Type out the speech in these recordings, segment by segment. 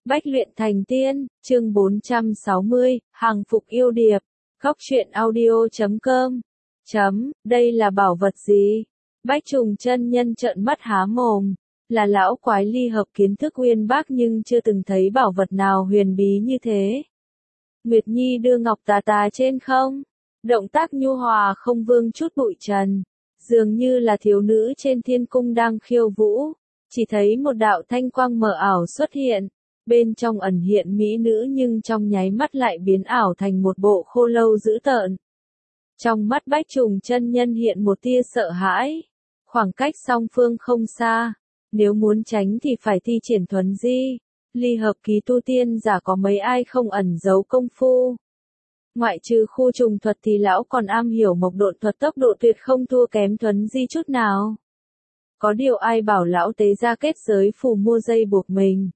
Bách luyện thành tiên, chương 460, hàng phục yêu điệp, góc truyện audio.com. Đây là bảo vật gì? Bách Trùng chân nhân trợn mắt há mồm, là lão quái ly hợp kiến thức uyên bác nhưng chưa từng thấy bảo vật nào huyền bí như thế. Nguyệt Nhi đưa ngọc tà trên không, động tác nhu hòa không vương chút bụi trần, dường như là thiếu nữ trên thiên cung đang khiêu vũ, chỉ thấy một đạo thanh quang mờ ảo xuất hiện. Bên trong ẩn hiện mỹ nữ nhưng trong nháy mắt lại biến ảo thành một bộ khô lâu dữ tợn. Trong mắt Bách Trùng chân nhân hiện một tia sợ hãi. Khoảng cách song phương không xa. Nếu muốn tránh thì phải thi triển thuấn di. Ly hợp ký tu tiên giả có mấy ai không ẩn giấu công phu. Ngoại trừ khu trùng thuật thì lão còn am hiểu mộc độn thuật, tốc độ tuyệt không thua kém thuấn di chút nào. Có điều ai bảo lão tế ra kết giới phù mua dây buộc mình,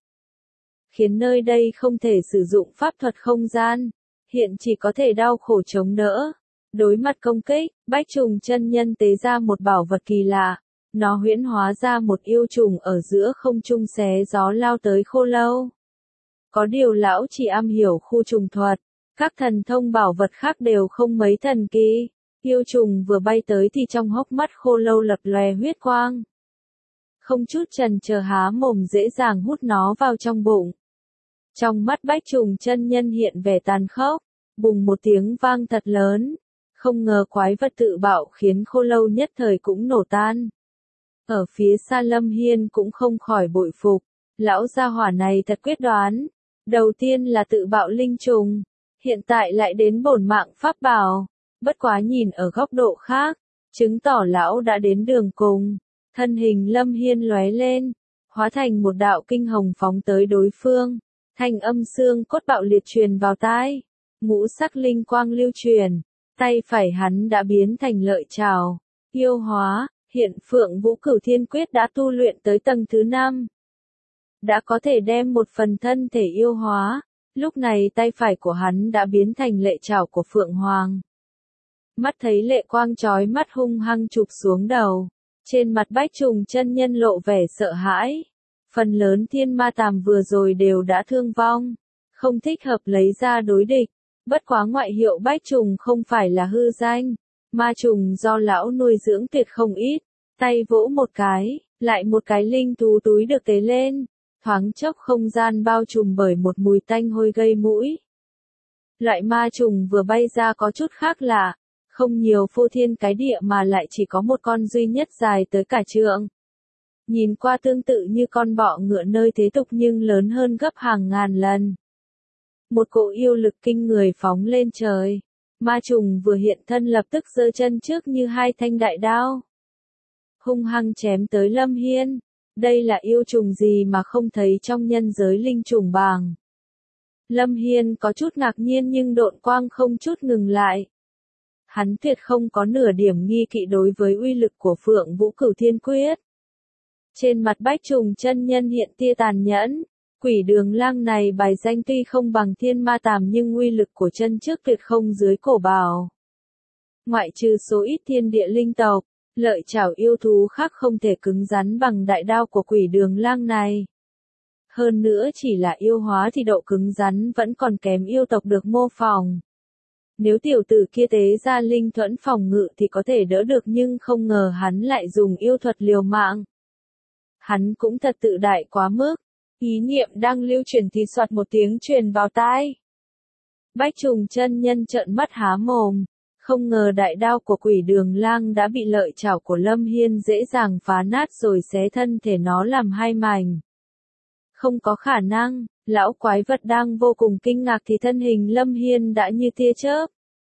khiến nơi đây không thể sử dụng pháp thuật không gian, hiện chỉ có thể đau khổ chống đỡ. Đối mặt công kích, Bách Trùng chân nhân tế ra một bảo vật kỳ lạ, nó huyễn hóa ra một yêu trùng ở giữa không trung xé gió lao tới khô lâu. Có điều lão chỉ am hiểu khu trùng thuật, các thần thông bảo vật khác đều không mấy thần kỳ. Yêu trùng vừa bay tới thì trong hốc mắt khô lâu lập lòe huyết quang. Không chút chần chờ há mồm dễ dàng hút nó vào trong bụng. Trong mắt Bách Trùng chân nhân hiện vẻ tàn khốc, bùng một tiếng vang thật lớn. Không ngờ quái vật tự bạo khiến khô lâu nhất thời cũng nổ tan. Ở phía xa Lâm Hiên cũng không khỏi bội phục, lão gia hỏa này thật quyết đoán. Đầu tiên là tự bạo linh trùng, hiện tại lại đến bổn mạng pháp bảo. Bất quá nhìn ở góc độ khác, chứng tỏ lão đã đến đường cùng. Thân hình Lâm Hiên lóe lên, hóa thành một đạo kinh hồng phóng tới đối phương. Thanh âm xương cốt bạo liệt truyền vào tai, ngũ sắc linh quang lưu truyền, tay phải hắn đã biến thành lợi trảo, yêu hóa, hiện Phượng Vũ Cửu Thiên Quyết đã tu luyện tới tầng thứ 5. Đã có thể đem một phần thân thể yêu hóa, lúc này tay phải của hắn đã biến thành lệ trảo của Phượng Hoàng. Mắt thấy lệ quang chói mắt hung hăng chụp xuống đầu, trên mặt Bách Trùng chân nhân lộ vẻ sợ hãi. Phần lớn thiên ma tàm vừa rồi đều đã thương vong, không thích hợp lấy ra đối địch. Bất quá ngoại hiệu Bách Trùng không phải là hư danh, ma trùng do lão nuôi dưỡng tuyệt không ít. Tay vỗ một cái, lại một cái linh thú túi được tế lên, thoáng chốc không gian bao trùm bởi một mùi tanh hôi gây mũi. Loại ma trùng vừa bay ra có chút khác lạ, không nhiều phô thiên cái địa mà lại chỉ có một con duy nhất dài tới cả trượng. Nhìn qua tương tự như con bọ ngựa nơi thế tục nhưng lớn hơn gấp hàng ngàn lần. Một cỗ yêu lực kinh người phóng lên trời. Ma trùng vừa hiện thân lập tức giơ chân trước như hai thanh đại đao, hung hăng chém tới Lâm Hiên. Đây là yêu trùng gì mà không thấy trong nhân giới linh trùng bảng. Lâm Hiên có chút ngạc nhiên nhưng độn quang không chút ngừng lại. Hắn tuyệt không có nửa điểm nghi kỵ đối với uy lực của Phượng Vũ Cửu Thiên Quyết. Trên mặt Bách Trùng chân nhân hiện tia tàn nhẫn, quỷ đường lang này bài danh tuy không bằng thiên ma tàm nhưng uy lực của chân trước tuyệt không dưới cổ bảo. Ngoại trừ số ít thiên địa linh tộc, lợi trảo yêu thú khác không thể cứng rắn bằng đại đao của quỷ đường lang này. Hơn nữa chỉ là yêu hóa thì độ cứng rắn vẫn còn kém yêu tộc được mô phỏng. Nếu tiểu tử kia tế ra linh thuẫn phòng ngự thì có thể đỡ được nhưng không ngờ hắn lại dùng yêu thuật liều mạng. Hắn cũng thật tự đại quá mức. Ý niệm đang lưu truyền thì soạt một tiếng truyền vào tai. Bách Trùng chân nhân trợn mắt há mồm, không ngờ đại đao của quỷ đường lang đã bị lợi chảo của Lâm Hiên dễ dàng phá nát rồi xé thân thể nó làm hai mảnh. Không có khả năng, lão quái vật đang vô cùng kinh ngạc thì thân hình Lâm Hiên đã như tia chớp,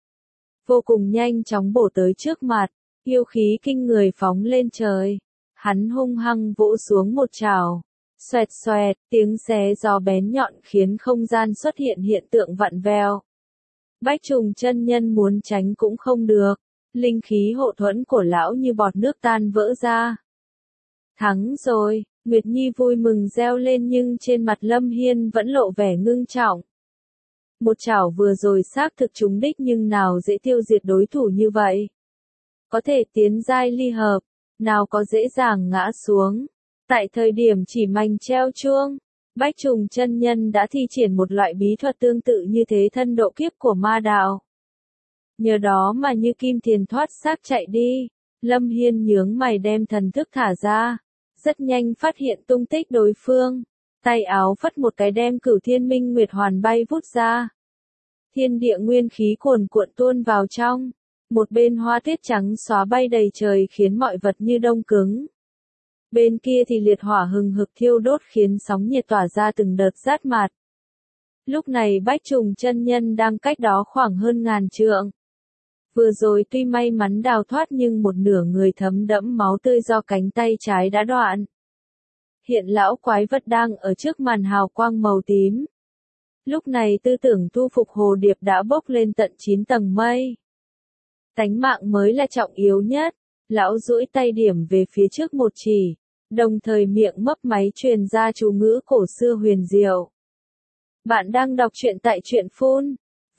vô cùng nhanh chóng bổ tới trước mặt, yêu khí kinh người phóng lên trời. Hắn hung hăng vỗ xuống một trảo. Xoẹt xoẹt, tiếng xé gió bén nhọn khiến không gian xuất hiện hiện tượng vặn vẹo. Bách Trùng chân nhân muốn tránh cũng không được, linh khí hộ thuẫn của lão như bọt nước tan vỡ ra. Thắng rồi, Nguyệt Nhi vui mừng reo lên nhưng trên mặt Lâm Hiên vẫn lộ vẻ ngưng trọng. Một chảo vừa rồi xác thực trúng đích nhưng nào dễ tiêu diệt đối thủ như vậy. Có thể tiến giai ly hợp, nào có dễ dàng ngã xuống. Tại thời điểm chỉ mảnh treo chuông, Bách Trùng chân nhân đã thi triển một loại bí thuật tương tự như thế thân độ kiếp của ma đạo. Nhờ đó mà như kim thiền thoát xác chạy đi, Lâm Hiên nhướng mày đem thần thức thả ra, rất nhanh phát hiện tung tích đối phương, tay áo phất một cái đem Cửu Thiên Minh Nguyệt Hoàn bay vút ra. Thiên địa nguyên khí cuồn cuộn tuôn vào trong, một bên hoa tuyết trắng xóa bay đầy trời khiến mọi vật như đông cứng. Bên kia thì liệt hỏa hừng hực thiêu đốt khiến sóng nhiệt tỏa ra từng đợt rát mạt. Lúc này Bách Trùng chân nhân đang cách đó khoảng hơn ngàn trượng. Vừa rồi tuy may mắn đào thoát nhưng một nửa người thấm đẫm máu tươi do cánh tay trái đã đoạn. Hiện lão quái vật đang ở trước màn hào quang màu tím. Lúc này tư tưởng thu phục hồ điệp đã bốc lên tận 9 tầng mây. Tánh mạng mới là trọng yếu nhất. Lão duỗi tay điểm về phía trước một chỉ, đồng thời miệng mấp máy truyền ra chú ngữ cổ xưa huyền diệu. Bạn đang đọc truyện tại truyện phun.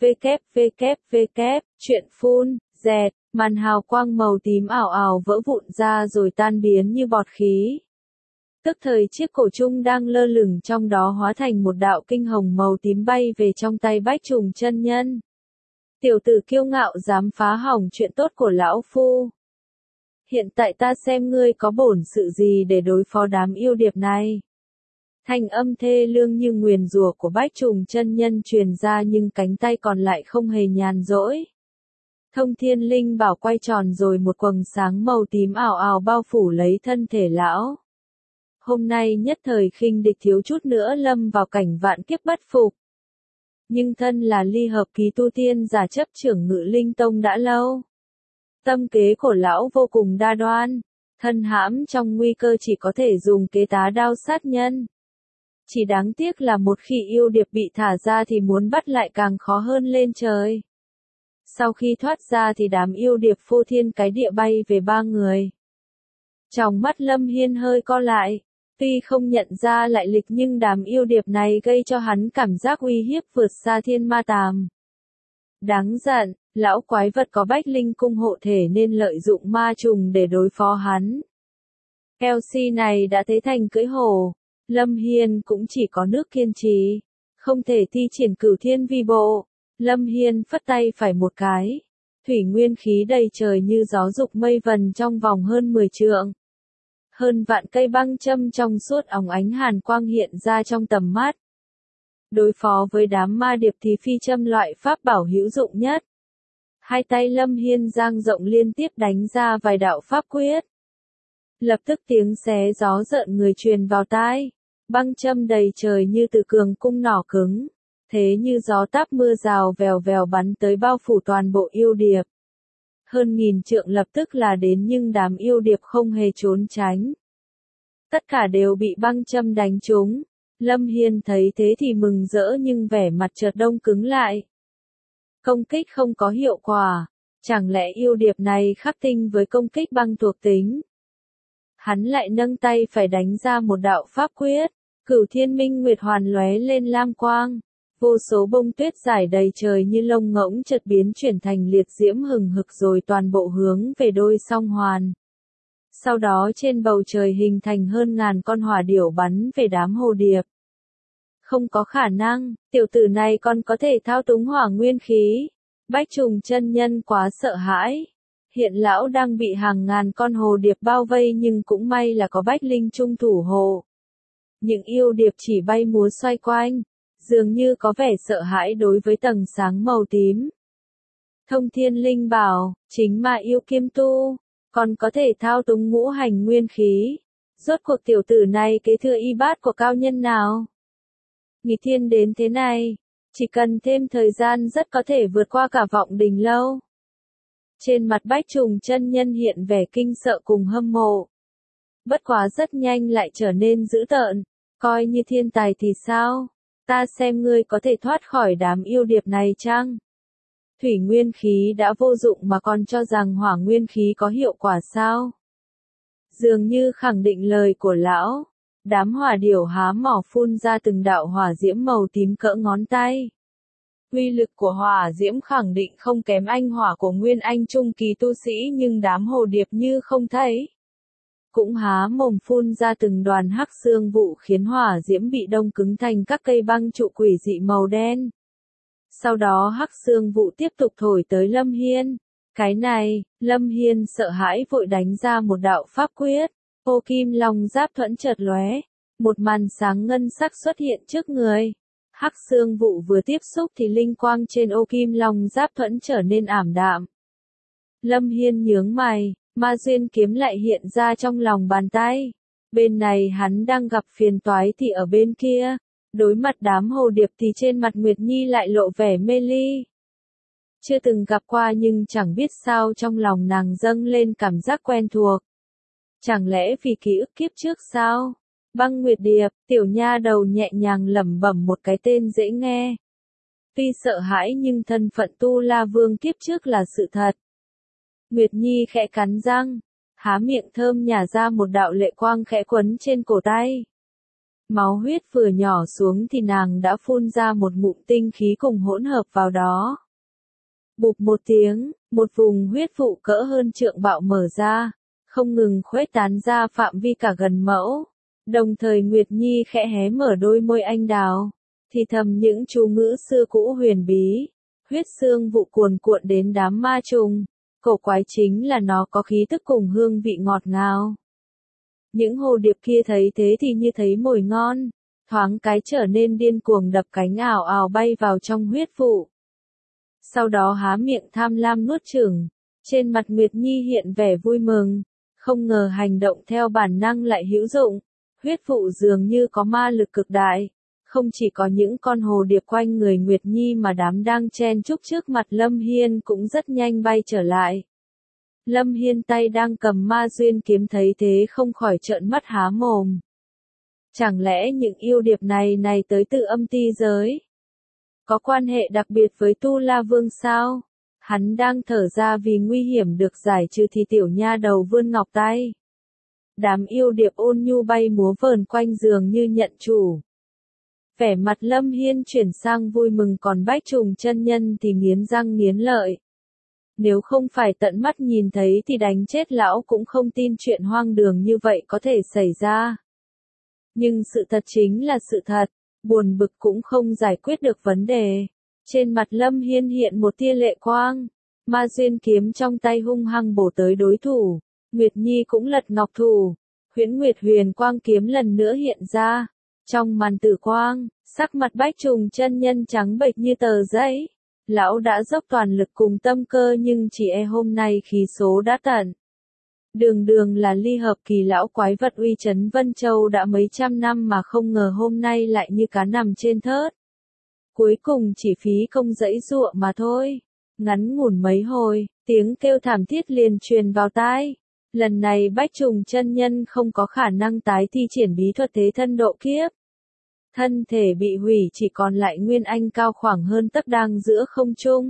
Truyện phun, dẹt, màn hào quang màu tím ảo ảo vỡ vụn ra rồi tan biến như bọt khí. Tức thời chiếc cổ trung đang lơ lửng trong đó hóa thành một đạo kinh hồng màu tím bay về trong tay Bách Trùng chân nhân. Tiểu tử kiêu ngạo dám phá hỏng chuyện tốt của lão phu. Hiện tại ta xem ngươi có bổn sự gì để đối phó đám yêu điệp này. Thanh âm thê lương như nguyền rủa của Bách Trùng chân nhân truyền ra nhưng cánh tay còn lại không hề nhàn rỗi. Thông Thiên Linh bảo quay tròn rồi một quầng sáng màu tím ảo ảo bao phủ lấy thân thể lão. Hôm nay nhất thời khinh địch thiếu chút nữa lâm vào cảnh vạn kiếp bất phục. Nhưng thân là ly hợp kỳ tu tiên giả chấp trưởng Ngự Linh Tông đã lâu. Tâm kế của lão vô cùng đa đoan, thân hãm trong nguy cơ chỉ có thể dùng kế tá đao sát nhân. Chỉ đáng tiếc là một khi yêu điệp bị thả ra thì muốn bắt lại càng khó hơn lên trời. Sau khi thoát ra thì đám yêu điệp phô thiên cái địa bay về 3 người. Trong mắt Lâm Hiên hơi co lại, tuy không nhận ra lại lịch nhưng đám yêu điệp này gây cho hắn cảm giác uy hiếp vượt xa thiên ma tàm. Đáng giận, lão quái vật có Bách Linh cung hộ thể nên lợi dụng ma trùng để đối phó hắn. Kelsey này đã thấy thành cưỡi hổ, Lâm Hiên cũng chỉ có nước kiên trì, không thể thi triển Cửu Thiên Vi Bộ. Lâm Hiên phất tay phải một cái, thủy nguyên khí đầy trời như gió dục mây vần trong vòng hơn 10 trượng. Hơn vạn cây băng châm trong suốt óng ánh hàn quang hiện ra trong tầm mắt. Đối phó với đám ma điệp thì phi châm loại pháp bảo hữu dụng nhất. Hai tay Lâm Hiên dang rộng liên tiếp đánh ra vài đạo pháp quyết. Lập tức tiếng xé gió rợn người truyền vào tai, băng châm đầy trời như từ cường cung nỏ cứng, thế như gió táp mưa rào vèo vèo bắn tới bao phủ toàn bộ yêu điệp. Hơn 1000 trượng lập tức là đến nhưng đám yêu điệp không hề trốn tránh. Tất cả đều bị băng châm đánh trúng. Lâm Hiên thấy thế thì mừng rỡ nhưng vẻ mặt chợt đông cứng lại. Công kích không có hiệu quả, chẳng lẽ yêu điệp này khắc tinh với công kích băng thuộc tính. Hắn lại nâng tay phải đánh ra một đạo pháp quyết, Cửu Thiên Minh Nguyệt Hoàn lóe lên lam quang. Vô số bông tuyết dài đầy trời như lông ngỗng chợt biến chuyển thành liệt diễm hừng hực rồi toàn bộ hướng về đôi song hoàn. Sau đó trên bầu trời hình thành hơn ngàn con hỏa điểu bắn về đám hồ điệp. Không có khả năng, tiểu tử này còn có thể thao túng hỏa nguyên khí. Bách Trùng chân nhân quá sợ hãi. Hiện lão đang bị hàng ngàn con hồ điệp bao vây nhưng cũng may là có Bách Linh trung thủ hộ. Những yêu điệp chỉ bay múa xoay quanh, dường như có vẻ sợ hãi đối với tầng sáng màu tím. Thông Thiên Linh bảo, chính mà yêu kim tu, còn có thể thao túng ngũ hành nguyên khí. Rốt cuộc tiểu tử này kế thừa y bát của cao nhân nào? Nghịch thiên đến thế này, chỉ cần thêm thời gian rất có thể vượt qua cả Vọng Đình Lâu. Trên mặt Bách Trùng chân nhân hiện vẻ kinh sợ cùng hâm mộ. Bất quá rất nhanh lại trở nên dữ tợn, coi như thiên tài thì sao? Ta xem ngươi có thể thoát khỏi đám yêu điệp này chăng? Thủy nguyên khí đã vô dụng mà còn cho rằng hỏa nguyên khí có hiệu quả sao? Dường như khẳng định lời của lão, đám hỏa điểu há mỏ phun ra từng đạo hỏa diễm màu tím cỡ ngón tay. Uy lực của hỏa diễm khẳng định không kém anh hỏa của nguyên anh trung kỳ tu sĩ nhưng đám hồ điệp như không thấy. cũng há mồm phun ra từng đoàn hắc xương vụ khiến hỏa diễm bị đông cứng thành các cây băng trụ quỷ dị màu đen. Sau đó hắc xương vụ tiếp tục thổi tới Lâm Hiên. Cái này, Lâm Hiên sợ hãi vội đánh ra một đạo pháp quyết. Ô kim long giáp thuẫn chợt lóe, một màn sáng ngân sắc xuất hiện trước người. Hắc xương vụ vừa tiếp xúc thì linh quang trên ô kim long giáp thuẫn trở nên ảm đạm. Lâm Hiên nhướng mày, ma duyên kiếm lại hiện ra trong lòng bàn tay. Bên này hắn đang gặp phiền toái thì ở bên kia, đối mặt đám hồ điệp thì trên mặt Nguyệt Nhi lại lộ vẻ mê ly. Chưa từng gặp qua nhưng chẳng biết sao trong lòng nàng dâng lên cảm giác quen thuộc. Chẳng lẽ vì ký ức kiếp trước sao? Băng Nguyệt Điệp, tiểu nha đầu nhẹ nhàng lẩm bẩm một cái tên dễ nghe. Tuy sợ hãi nhưng thân phận Tu La Vương kiếp trước là sự thật. Nguyệt Nhi khẽ cắn răng, há miệng thơm nhả ra một đạo lệ quang khẽ quấn trên cổ tay. Máu huyết vừa nhỏ xuống thì nàng đã phun ra một ngụm tinh khí cùng hỗn hợp vào đó. Bụp một tiếng, một vùng huyết vụ cỡ hơn trượng bạo mở ra, không ngừng khuếch tán ra phạm vi cả gần mẫu. Đồng thời Nguyệt Nhi khẽ hé mở đôi môi anh đào, thì thầm những chú ngữ xưa cũ huyền bí. Huyết xương vụ cuồn cuộn đến đám ma trùng. Cổ quái chính là nó có khí tức cùng hương vị ngọt ngào. Những hồ điệp kia thấy thế thì như thấy mồi ngon, thoáng cái trở nên điên cuồng đập cánh ảo ảo bay vào trong huyết vụ. Sau đó há miệng tham lam nuốt chửng, trên mặt Nguyệt Nhi hiện vẻ vui mừng, không ngờ hành động theo bản năng lại hữu dụng. Huyết vụ dường như có ma lực cực đại, không chỉ có những con hồ điệp quanh người Nguyệt Nhi mà đám đang chen chúc trước mặt Lâm Hiên cũng rất nhanh bay trở lại. Lâm Hiên tay đang cầm ma duyên kiếm thấy thế không khỏi trợn mắt há mồm. Chẳng lẽ những yêu điệp này tới từ âm ti giới? Có quan hệ đặc biệt với Tu La Vương sao? Hắn đang thở ra vì nguy hiểm được giải trừ thì tiểu nha đầu vươn ngọc tay. Đám yêu điệp ôn nhu bay múa vờn quanh giường như nhận chủ. Vẻ mặt Lâm Hiên chuyển sang vui mừng còn Bách Trùng chân nhân thì nghiến răng nghiến lợi. Nếu không phải tận mắt nhìn thấy thì đánh chết lão cũng không tin chuyện hoang đường như vậy có thể xảy ra. Nhưng sự thật chính là sự thật, buồn bực cũng không giải quyết được vấn đề. Trên mặt Lâm Hiên hiện một tia lệ quang, ma duyên kiếm trong tay hung hăng bổ tới đối thủ. Nguyệt Nhi cũng lật ngọc thủ, Huyễn Nguyệt Huyền Quang kiếm lần nữa hiện ra. Trong màn tử quang, sắc mặt Bách Trùng chân nhân trắng bệch như tờ giấy. Lão đã dốc toàn lực cùng tâm cơ nhưng chỉ e hôm nay khí số đã tận. Đường là ly hợp kỳ lão quái vật uy chấn Vân Châu đã mấy trăm năm mà không ngờ hôm nay lại như cá nằm trên thớt. Cuối cùng chỉ phí công dãy dụa mà thôi. Ngắn ngủn mấy hồi, tiếng kêu thảm thiết liền truyền vào tai. Lần này Bách Trùng chân nhân không có khả năng tái thi triển bí thuật thế thân độ kiếp. Thân thể bị hủy chỉ còn lại Nguyên Anh cao khoảng hơn tấc đang giữa không trung.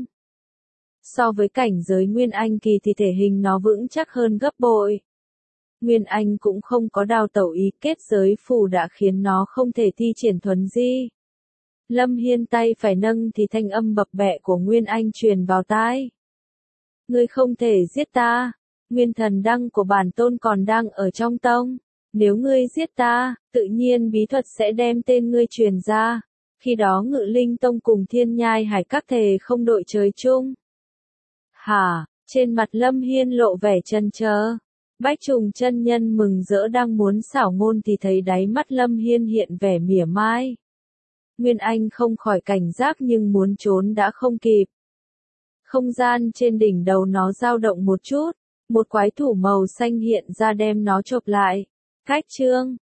So với cảnh giới Nguyên Anh kỳ thì thể hình nó vững chắc hơn gấp bội. Nguyên Anh cũng không có đào tẩu ý kết giới phù đã khiến nó không thể thi triển thuần di. Lâm Hiên tay phải nâng thì thanh âm bập bẹ của Nguyên Anh truyền vào tai. Ngươi không thể giết ta, Nguyên thần đăng của bản tôn còn đang ở trong tông. Nếu ngươi giết ta, tự nhiên bí thuật sẽ đem tên ngươi truyền ra. Khi đó Ngự Linh Tông cùng Thiên Nhai Hải các thề không đội trời chung. Hả, trên mặt Lâm Hiên lộ vẻ chần chờ. Bách Trùng chân nhân mừng rỡ đang muốn xảo ngôn thì thấy đáy mắt Lâm Hiên hiện vẻ mỉa mai. Nguyên Anh không khỏi cảnh giác nhưng muốn trốn đã không kịp. Không gian trên đỉnh đầu nó dao động một chút, một quái thủ màu xanh hiện ra đem nó chộp lại. Cách chương